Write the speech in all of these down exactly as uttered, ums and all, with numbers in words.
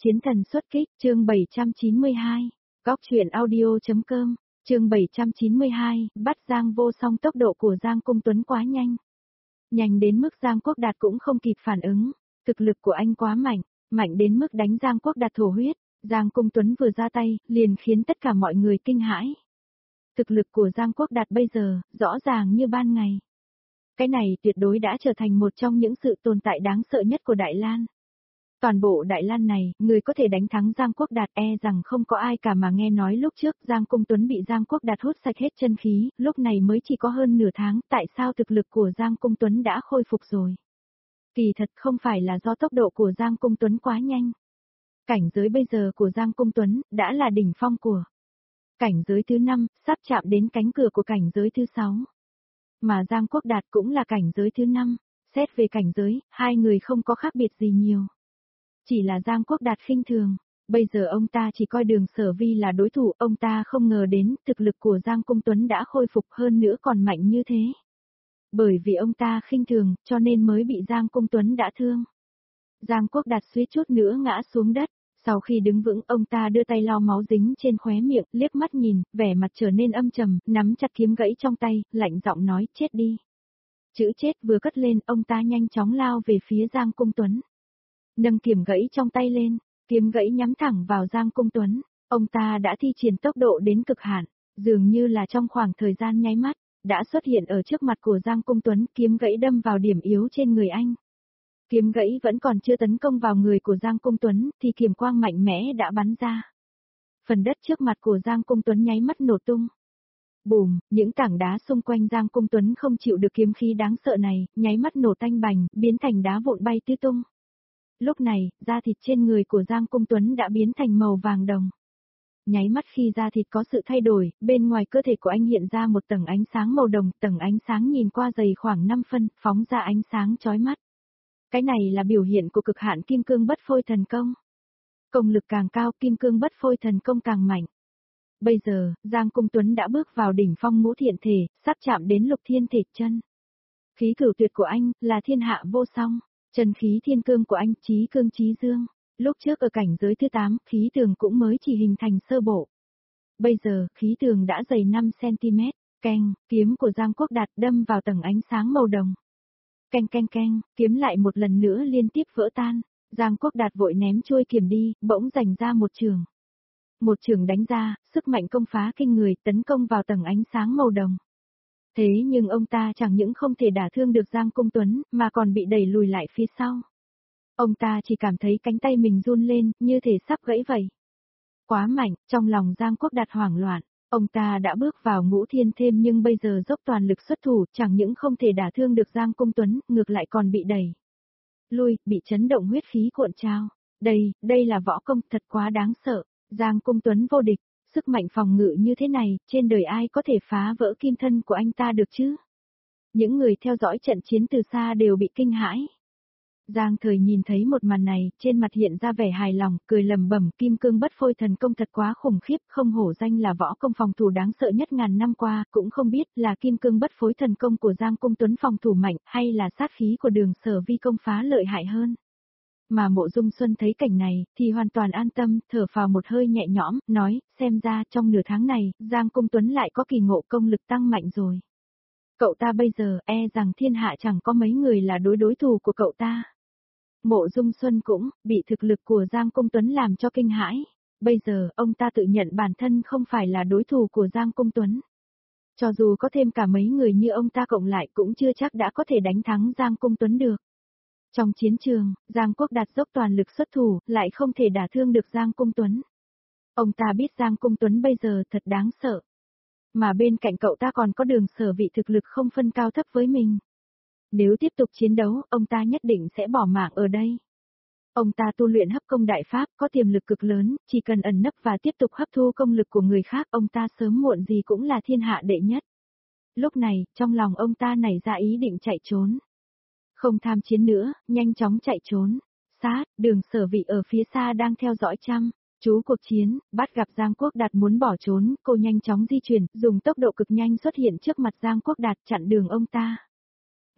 Chiến thần xuất kích, chương bảy trăm chín mươi hai, góc truyện audio.com, chương bảy trăm chín mươi hai, bắt Giang Vô Song. Tốc độ của Giang Cung Tuấn quá nhanh. Nhanh đến mức Giang Quốc Đạt cũng không kịp phản ứng, thực lực của anh quá mạnh, mạnh đến mức đánh Giang Quốc Đạt thổ huyết. Giang Cung Tuấn vừa ra tay, liền khiến tất cả mọi người kinh hãi. Thực lực của Giang Quốc Đạt bây giờ, rõ ràng như ban ngày. Cái này tuyệt đối đã trở thành một trong những sự tồn tại đáng sợ nhất của Đại Lan. Toàn bộ Đại Lan này, người có thể đánh thắng Giang Quốc Đạt e rằng không có ai cả, mà nghe nói lúc trước Giang Cung Tuấn bị Giang Quốc Đạt hút sạch hết chân khí, lúc này mới chỉ có hơn nửa tháng, tại sao thực lực của Giang Cung Tuấn đã khôi phục rồi? Kỳ thật không phải là do tốc độ của Giang Cung Tuấn quá nhanh. Cảnh giới bây giờ của Giang Cung Tuấn, đã là đỉnh phong của cảnh giới thứ năm, sắp chạm đến cánh cửa của cảnh giới thứ sáu. Mà Giang Quốc Đạt cũng là cảnh giới thứ năm, xét về cảnh giới, hai người không có khác biệt gì nhiều. Chỉ là Giang Quốc Đạt khinh thường, bây giờ ông ta chỉ coi Đường Sở Vi là đối thủ, ông ta không ngờ đến thực lực của Giang Cung Tuấn đã khôi phục hơn nữa còn mạnh như thế. Bởi vì ông ta khinh thường, cho nên mới bị Giang Cung Tuấn đã thương. Giang Quốc Đạt suýt chút nữa ngã xuống đất, sau khi đứng vững ông ta đưa tay lau máu dính trên khóe miệng, liếc mắt nhìn, vẻ mặt trở nên âm trầm, nắm chặt kiếm gãy trong tay, lạnh giọng nói chết đi. Chữ chết vừa cất lên, ông ta nhanh chóng lao về phía Giang Cung Tuấn. Nâng kiếm gãy trong tay lên, kiếm gãy nhắm thẳng vào Giang Cung Tuấn, ông ta đã thi triển tốc độ đến cực hạn, dường như là trong khoảng thời gian nháy mắt, đã xuất hiện ở trước mặt của Giang Cung Tuấn, kiếm gãy đâm vào điểm yếu trên người anh. Kiếm gãy vẫn còn chưa tấn công vào người của Giang Cung Tuấn, thì kiếm quang mạnh mẽ đã bắn ra. Phần đất trước mặt của Giang Cung Tuấn nháy mắt nổ tung. Bùm, những tảng đá xung quanh Giang Cung Tuấn không chịu được kiếm khí đáng sợ này, nháy mắt nổ tanh bành, biến thành đá vụn bay tứ tung. Lúc này, da thịt trên người của Giang Cung Tuấn đã biến thành màu vàng đồng. Nháy mắt khi da thịt có sự thay đổi, bên ngoài cơ thể của anh hiện ra một tầng ánh sáng màu đồng, tầng ánh sáng nhìn qua dày khoảng năm phân, phóng ra ánh sáng chói mắt. Cái này là biểu hiện của cực hạn kim cương bất phôi thần công. Công lực càng cao, kim cương bất phôi thần công càng mạnh. Bây giờ, Giang Cung Tuấn đã bước vào đỉnh phong ngũ thiện thể, sắp chạm đến lục thiên thể chân. Khí cửu tuyệt của anh, là thiên hạ vô song. Chân khí thiên cương của anh, chí cương chí dương. Lúc trước ở cảnh giới thứ tám, khí tường cũng mới chỉ hình thành sơ bộ. Bây giờ, khí tường đã dày năm xăng-ti-mét. Keng, kiếm của Giang Quốc Đạt đâm vào tầng ánh sáng màu đồng. Keng keng keng, kiếm lại một lần nữa liên tiếp vỡ tan. Giang Quốc Đạt vội ném chuôi kiếm đi, bỗng giành ra một trường. Một trường đánh ra, sức mạnh công phá kinh người, tấn công vào tầng ánh sáng màu đồng. Thế nhưng ông ta chẳng những không thể đả thương được Giang Cung Tuấn, mà còn bị đẩy lùi lại phía sau. Ông ta chỉ cảm thấy cánh tay mình run lên, như thể sắp gãy vậy. Quá mạnh, trong lòng Giang Quốc Đạt hoảng loạn, ông ta đã bước vào ngũ thiên thêm nhưng bây giờ dốc toàn lực xuất thủ, chẳng những không thể đả thương được Giang Cung Tuấn, ngược lại còn bị đẩy lui, bị chấn động huyết khí cuộn trào. Đây, đây là võ công thật quá đáng sợ, Giang Cung Tuấn vô địch. Sức mạnh phòng ngự như thế này, trên đời ai có thể phá vỡ kim thân của anh ta được chứ? Những người theo dõi trận chiến từ xa đều bị kinh hãi. Giang Thời nhìn thấy một màn này, trên mặt hiện ra vẻ hài lòng, cười lầm bẩm, kim cương bất phôi thần công thật quá khủng khiếp, không hổ danh là võ công phòng thủ đáng sợ nhất ngàn năm qua, cũng không biết là kim cương bất phối thần công của Giang Cung Tuấn phòng thủ mạnh, hay là sát khí của Đường Sở Vi công phá lợi hại hơn. Mà Mộ Dung Xuân thấy cảnh này, thì hoàn toàn an tâm, thở phào một hơi nhẹ nhõm, nói, xem ra trong nửa tháng này, Giang Cung Tuấn lại có kỳ ngộ công lực tăng mạnh rồi. Cậu ta bây giờ, e rằng thiên hạ chẳng có mấy người là đối đối thủ của cậu ta. Mộ Dung Xuân cũng, bị thực lực của Giang Cung Tuấn làm cho kinh hãi. Bây giờ, ông ta tự nhận bản thân không phải là đối thủ của Giang Cung Tuấn. Cho dù có thêm cả mấy người như ông ta cộng lại cũng chưa chắc đã có thể đánh thắng Giang Cung Tuấn được. Trong chiến trường, Giang Quốc Đạt dốc toàn lực xuất thủ, lại không thể đả thương được Giang Cung Tuấn. Ông ta biết Giang Cung Tuấn bây giờ thật đáng sợ. Mà bên cạnh cậu ta còn có Đường Sở vị thực lực không phân cao thấp với mình. Nếu tiếp tục chiến đấu, ông ta nhất định sẽ bỏ mạng ở đây. Ông ta tu luyện hấp công đại pháp, có tiềm lực cực lớn, chỉ cần ẩn nấp và tiếp tục hấp thu công lực của người khác, ông ta sớm muộn gì cũng là thiên hạ đệ nhất. Lúc này, trong lòng ông ta nảy ra ý định chạy trốn. Không tham chiến nữa, nhanh chóng chạy trốn. Sát, Đường Sở vị ở phía xa đang theo dõi chăm chú cuộc chiến, bắt gặp Giang Quốc Đạt muốn bỏ trốn, cô nhanh chóng di chuyển, dùng tốc độ cực nhanh xuất hiện trước mặt Giang Quốc Đạt chặn đường ông ta.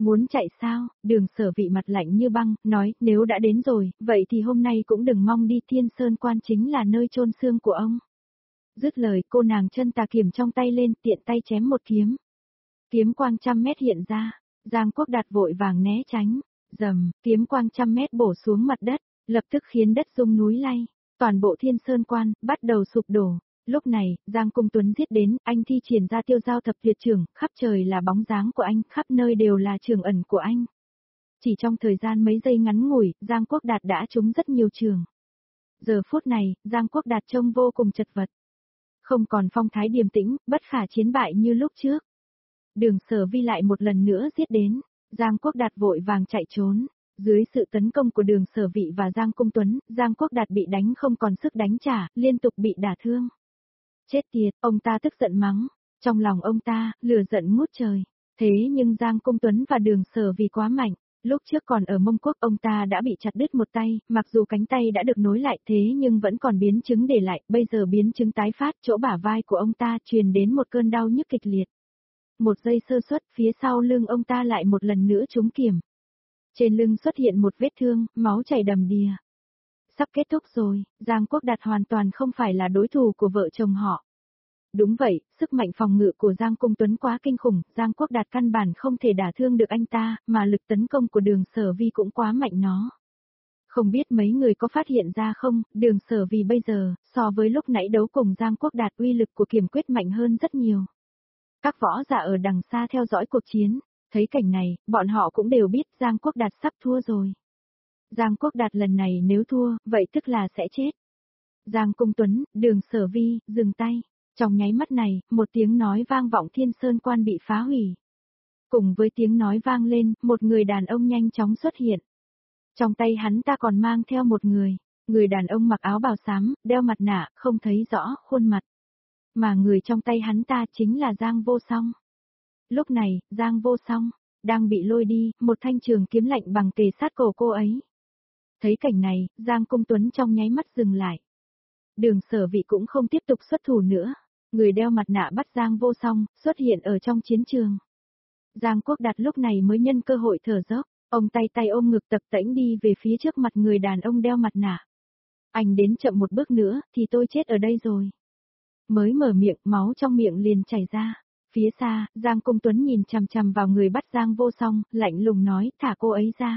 Muốn chạy sao? Đường Sở Vị mặt lạnh như băng, nói, nếu đã đến rồi, vậy thì hôm nay cũng đừng mong đi, Thiên Sơn Quan chính là nơi chôn xương của ông. Dứt lời, cô nàng chân tà kiếm trong tay lên, tiện tay chém một kiếm. Kiếm quang trăm mét hiện ra, Giang Quốc Đạt vội vàng né tránh, rầm, kiếm quang trăm mét bổ xuống mặt đất, lập tức khiến đất rung núi lay, toàn bộ Thiên Sơn Quan bắt đầu sụp đổ. Lúc này, Giang Cung Tuấn giết đến, anh thi triển ra tiêu giao thập tuyệt trưởng, khắp trời là bóng dáng của anh, khắp nơi đều là trường ẩn của anh. Chỉ trong thời gian mấy giây ngắn ngủi, Giang Quốc Đạt đã trúng rất nhiều trường. Giờ phút này, Giang Quốc Đạt trông vô cùng chật vật. Không còn phong thái điềm tĩnh, bất khả chiến bại như lúc trước. Đường Sở Vi lại một lần nữa giết đến, Giang Quốc Đạt vội vàng chạy trốn. Dưới sự tấn công của Đường Sở Vị và Giang Cung Tuấn, Giang Quốc Đạt bị đánh không còn sức đánh trả, liên tục bị đả thương. Chết tiệt, ông ta tức giận mắng, trong lòng ông ta, lửa giận ngút trời. Thế nhưng Giang Cung Tuấn và Đường Sở Vì quá mạnh, lúc trước còn ở Mông Quốc ông ta đã bị chặt đứt một tay, mặc dù cánh tay đã được nối lại thế nhưng vẫn còn biến chứng để lại, bây giờ biến chứng tái phát, chỗ bả vai của ông ta truyền đến một cơn đau nhức kịch liệt. Một giây sơ suất, phía sau lưng ông ta lại một lần nữa trúng kiểm. Trên lưng xuất hiện một vết thương, máu chảy đầm đìa. Sắp kết thúc rồi, Giang Quốc Đạt hoàn toàn không phải là đối thủ của vợ chồng họ. Đúng vậy, sức mạnh phòng ngự của Giang Cung Tuấn quá kinh khủng, Giang Quốc Đạt căn bản không thể đả thương được anh ta, mà lực tấn công của Đường Sở Vi cũng quá mạnh nó. Không biết mấy người có phát hiện ra không, Đường Sở Vi bây giờ, so với lúc nãy đấu cùng Giang Quốc Đạt uy lực của kiếm quyết mạnh hơn rất nhiều. Các võ giả ở đằng xa theo dõi cuộc chiến, thấy cảnh này, bọn họ cũng đều biết Giang Quốc Đạt sắp thua rồi. Giang Quốc Đạt lần này nếu thua, vậy tức là sẽ chết. Giang Cung Tuấn, Đường Sở Vi, dừng tay. Trong nháy mắt này, một tiếng nói vang vọng Thiên Sơn Quan bị phá hủy. Cùng với tiếng nói vang lên, một người đàn ông nhanh chóng xuất hiện. Trong tay hắn ta còn mang theo một người. Người đàn ông mặc áo bào xám, đeo mặt nạ, không thấy rõ khuôn mặt. Mà người trong tay hắn ta chính là Giang Vô Song. Lúc này, Giang Vô Song đang bị lôi đi, một thanh trường kiếm lạnh bằng kề sát cổ cô ấy. Thấy cảnh này, Giang Cung Tuấn trong nháy mắt dừng lại. Đường Sở Vị cũng không tiếp tục xuất thủ nữa. Người đeo mặt nạ bắt Giang Vô Song, xuất hiện ở trong chiến trường. Giang Quốc Đạt lúc này mới nhân cơ hội thở dốc, ông tay tay ôm ngực tập tễnh đi về phía trước mặt người đàn ông đeo mặt nạ. Anh đến chậm một bước nữa, thì tôi chết ở đây rồi. Mới mở miệng, máu trong miệng liền chảy ra. Phía xa, Giang Cung Tuấn nhìn chằm chằm vào người bắt Giang Vô Song, lạnh lùng nói, thả cô ấy ra.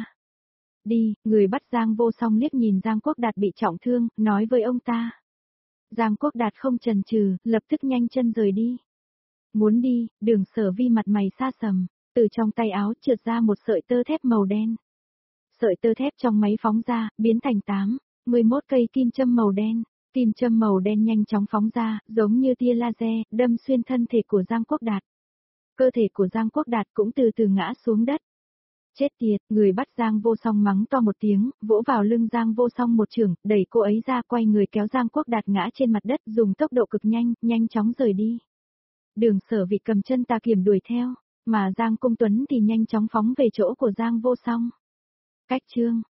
Đi, người bắt Giang Vô Song liếc nhìn Giang Quốc Đạt bị trọng thương, nói với ông ta. Giang Quốc Đạt không chần chừ, lập tức nhanh chân rời đi. Muốn đi, Đường Sở Vi mặt mày xa sầm, từ trong tay áo trượt ra một sợi tơ thép màu đen. Sợi tơ thép trong máy phóng ra, biến thành tám, mười mốt cây kim châm màu đen. Kim châm màu đen nhanh chóng phóng ra, giống như tia laser, đâm xuyên thân thể của Giang Quốc Đạt. Cơ thể của Giang Quốc Đạt cũng từ từ ngã xuống đất. Chết tiệt, người bắt Giang Vô Song mắng to một tiếng, vỗ vào lưng Giang Vô Song một chưởng, đẩy cô ấy ra, quay người kéo Giang Quốc Đạt ngã trên mặt đất, dùng tốc độ cực nhanh, nhanh chóng rời đi. Đường Sở Vị cầm chân tà kiếm đuổi theo, mà Giang Cung Tuấn thì nhanh chóng phóng về chỗ của Giang Vô Song. Cách chương